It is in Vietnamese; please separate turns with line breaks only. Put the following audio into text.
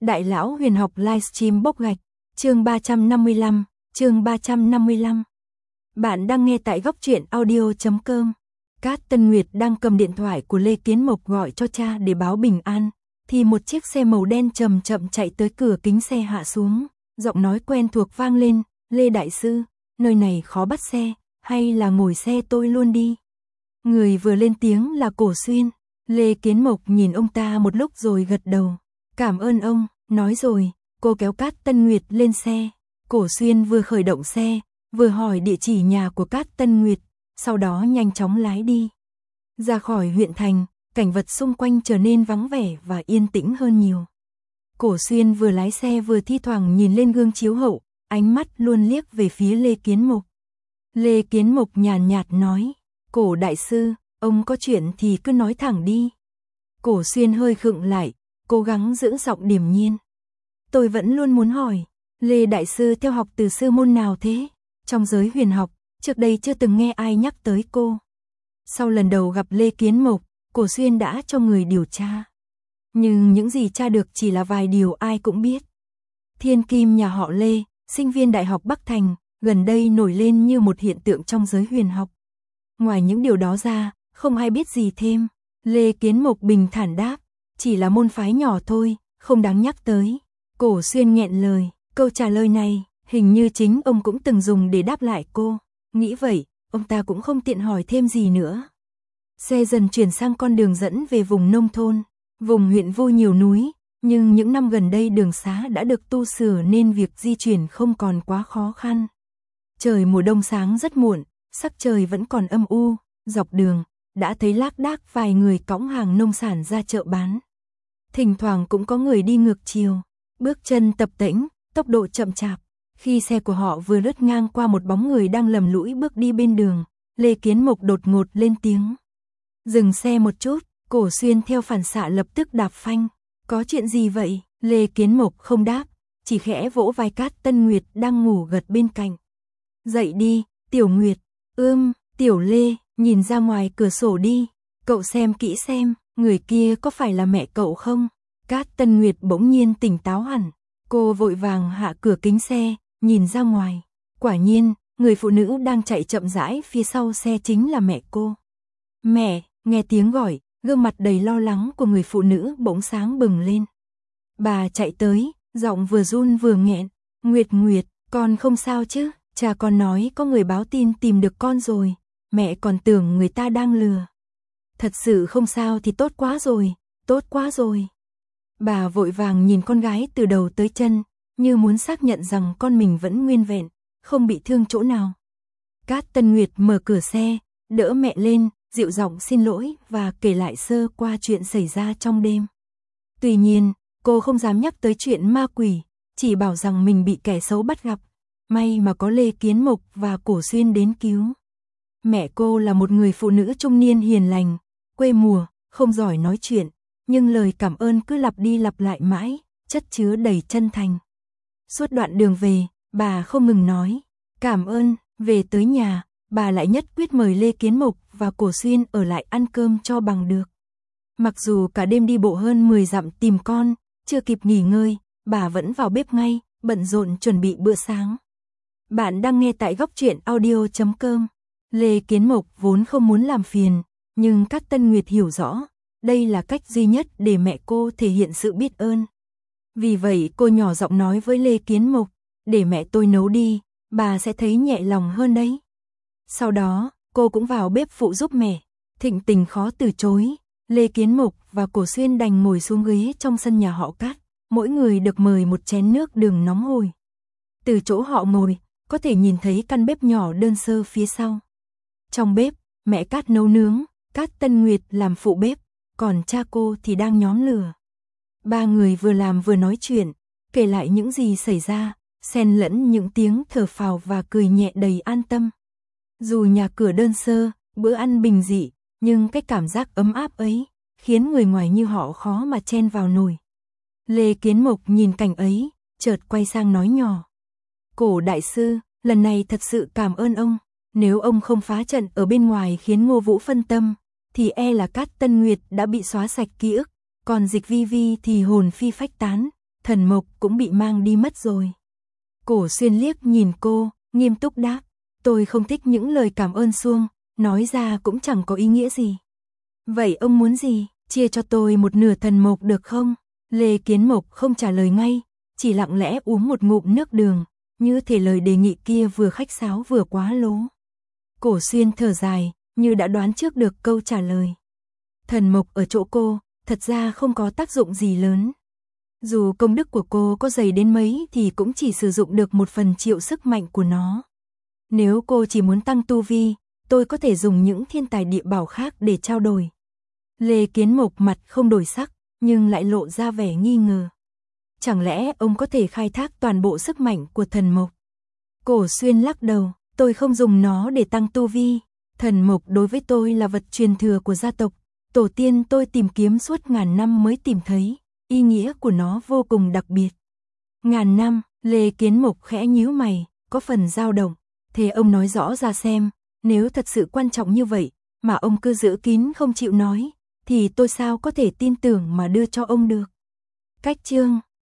Đại lão huyền học livestream bốc gạch, chương 355, chương 355. Bạn đang nghe tại góc truyện audio.com. Cát Tân Nguyệt đang cầm điện thoại của Lê Kiến Mộc gọi cho cha để báo bình an, thì một chiếc xe màu đen chậm chậm chạy tới cửa kính xe hạ xuống, giọng nói quen thuộc vang lên, Lê Đại Sư, nơi này khó bắt xe, hay là ngồi xe tôi luôn đi. Người vừa lên tiếng là Cổ Xuyên. Lê Kiến Mộc nhìn ông ta một lúc rồi gật đầu. Cảm ơn ông, nói rồi, cô kéo Cát Tân Nguyệt lên xe. Cổ Xuyên vừa khởi động xe, vừa hỏi địa chỉ nhà của Cát Tân Nguyệt, sau đó nhanh chóng lái đi. Ra khỏi huyện thành, cảnh vật xung quanh trở nên vắng vẻ và yên tĩnh hơn nhiều. Cổ Xuyên vừa lái xe vừa thi thoảng nhìn lên gương chiếu hậu, ánh mắt luôn liếc về phía Lê Kiến Mộc. Lê Kiến Mộc nhàn nhạt nói, Cổ Đại Sư, ông có chuyện thì cứ nói thẳng đi. Cổ Xuyên hơi khựng lại, cố gắng giữ giọng điềm nhiên. Tôi vẫn luôn muốn hỏi, Lê Đại Sư theo học từ sư môn nào thế? Trong giới huyền học, trước đây chưa từng nghe ai nhắc tới cô. Sau lần đầu gặp Lê Kiến Mộc, Cổ Xuyên đã cho người điều tra. Nhưng những gì tra được chỉ là vài điều ai cũng biết. Thiên kim nhà họ Lê, sinh viên Đại học Bắc Thành, gần đây nổi lên như một hiện tượng trong giới huyền học. Ngoài những điều đó ra, không ai biết gì thêm. Lê Kiến Mộc bình thản đáp, chỉ là môn phái nhỏ thôi, không đáng nhắc tới. Cổ Xuyên nghẹn lời, câu trả lời này, hình như chính ông cũng từng dùng để đáp lại cô. Nghĩ vậy, ông ta cũng không tiện hỏi thêm gì nữa. Xe dần chuyển sang con đường dẫn về vùng nông thôn. Vùng huyện Vu nhiều núi, nhưng những năm gần đây đường xá đã được tu sửa nên việc di chuyển không còn quá khó khăn. Trời mùa đông sáng rất muộn, sắc trời vẫn còn âm u, dọc đường, đã thấy lác đác vài người cõng hàng nông sản ra chợ bán. Thỉnh thoảng cũng có người đi ngược chiều, bước chân tập tễnh, tốc độ chậm chạp. Khi xe của họ vừa lướt ngang qua một bóng người đang lầm lũi bước đi bên đường, Lê Kiến Mộc đột ngột lên tiếng. Dừng xe một chút, Cổ Xuyên theo phản xạ lập tức đạp phanh. Có chuyện gì vậy? Lê Kiến Mộc không đáp, chỉ khẽ vỗ vai Cát Tân Nguyệt đang ngủ gật bên cạnh. Dậy đi, Tiểu Nguyệt. Tiểu Lê, nhìn ra ngoài cửa sổ đi. Cậu xem kỹ xem, người kia có phải là mẹ cậu không? Cát Tân Nguyệt bỗng nhiên tỉnh táo hẳn. Cô vội vàng hạ cửa kính xe, nhìn ra ngoài. Quả nhiên, người phụ nữ đang chạy chậm rãi phía sau xe chính là mẹ cô. Mẹ, nghe tiếng gọi, gương mặt đầy lo lắng của người phụ nữ bỗng sáng bừng lên. Bà chạy tới, giọng vừa run vừa nghẹn. Nguyệt, con không sao chứ? Cha con nói có người báo tin tìm được con rồi. Mẹ còn tưởng người ta đang lừa. Thật sự không sao thì tốt quá rồi. Bà vội vàng nhìn con gái từ đầu tới chân, như muốn xác nhận rằng con mình vẫn nguyên vẹn, không bị thương chỗ nào. Cát Tân Nguyệt mở cửa xe, đỡ mẹ lên, dịu giọng xin lỗi và kể lại sơ qua chuyện xảy ra trong đêm. Tuy nhiên, cô không dám nhắc tới chuyện ma quỷ, chỉ bảo rằng mình bị kẻ xấu bắt gặp. May mà có Lê Kiến Mộc và Cổ Xuyên đến cứu. Mẹ cô là một người phụ nữ trung niên hiền lành, quê mùa, không giỏi nói chuyện, nhưng lời cảm ơn cứ lặp đi lặp lại mãi, chất chứa đầy chân thành. Suốt đoạn đường về, bà không ngừng nói, cảm ơn. Về tới nhà, bà lại nhất quyết mời Lê Kiến Mộc và Cổ Xuyên ở lại ăn cơm cho bằng được. Mặc dù cả đêm đi bộ hơn 10 dặm tìm con, chưa kịp nghỉ ngơi, bà vẫn vào bếp ngay, bận rộn chuẩn bị bữa sáng. Bạn đang nghe tại góc truyện audio.com. Lê Kiến Mộc vốn không muốn làm phiền, nhưng Cát Tân Nguyệt hiểu rõ, đây là cách duy nhất để mẹ cô thể hiện sự biết ơn. Vì vậy cô nhỏ giọng nói với Lê Kiến Mộc, để mẹ tôi nấu đi, bà sẽ thấy nhẹ lòng hơn đấy. Sau đó, cô cũng vào bếp phụ giúp mẹ, thịnh tình khó từ chối. Lê Kiến Mộc và Cổ Xuyên đành ngồi xuống ghế trong sân nhà họ Cát, mỗi người được mời một chén nước đường nóng hổi. Từ chỗ họ ngồi, có thể nhìn thấy căn bếp nhỏ đơn sơ phía sau. Trong bếp, mẹ Cát nấu nướng, Cát Tân Nguyệt làm phụ bếp, còn cha cô thì đang nhóm lửa. Ba người vừa làm vừa nói chuyện, kể lại những gì xảy ra, xen lẫn những tiếng thở phào và cười nhẹ đầy an tâm. Dù nhà cửa đơn sơ, bữa ăn bình dị, nhưng cái cảm giác ấm áp ấy, khiến người ngoài như họ khó mà chen vào nổi. Lê Kiến Mộc nhìn cảnh ấy, chợt quay sang nói nhỏ. Cổ Đại Sư, lần này thật sự cảm ơn ông. Nếu ông không phá trận ở bên ngoài khiến Ngô Vũ phân tâm, thì e là Cát Tân Nguyệt đã bị xóa sạch ký ức, còn Dịch Vi Vi thì hồn phi phách tán, Thần Mộc cũng bị mang đi mất rồi. Cổ Xuyên liếc nhìn cô, nghiêm túc đáp, tôi không thích những lời cảm ơn suông, nói ra cũng chẳng có ý nghĩa gì. Vậy ông muốn gì, chia cho tôi một nửa thần mộc được không? Lê Kiến Mộc không trả lời ngay, chỉ lặng lẽ uống một ngụm nước đường, như thể lời đề nghị kia vừa khách sáo vừa quá lố. Cổ Xuyên thở dài, như đã đoán trước được câu trả lời. Thần mộc ở chỗ cô, thật ra không có tác dụng gì lớn. Dù công đức của cô có dày đến mấy thì cũng chỉ sử dụng được 1/1000 sức mạnh của nó. Nếu cô chỉ muốn tăng tu vi, tôi có thể dùng những thiên tài địa bảo khác để trao đổi. Lê Kiến Mộc mặt không đổi sắc, nhưng lại lộ ra vẻ nghi ngờ. Chẳng lẽ ông có thể khai thác toàn bộ sức mạnh của thần mộc? Cổ Xuyên lắc đầu, tôi không dùng nó để tăng tu vi. Thần mộc đối với tôi là vật truyền thừa của gia tộc. Tổ tiên tôi tìm kiếm suốt ngàn năm mới tìm thấy. Ý nghĩa của nó vô cùng đặc biệt. Ngàn năm, Lê Kiến Mộc khẽ nhíu mày, có phần dao động. Thế ông nói rõ ra xem, nếu thật sự quan trọng như vậy, mà ông cứ giữ kín không chịu nói, thì tôi sao có thể tin tưởng mà đưa cho ông được. Cách chương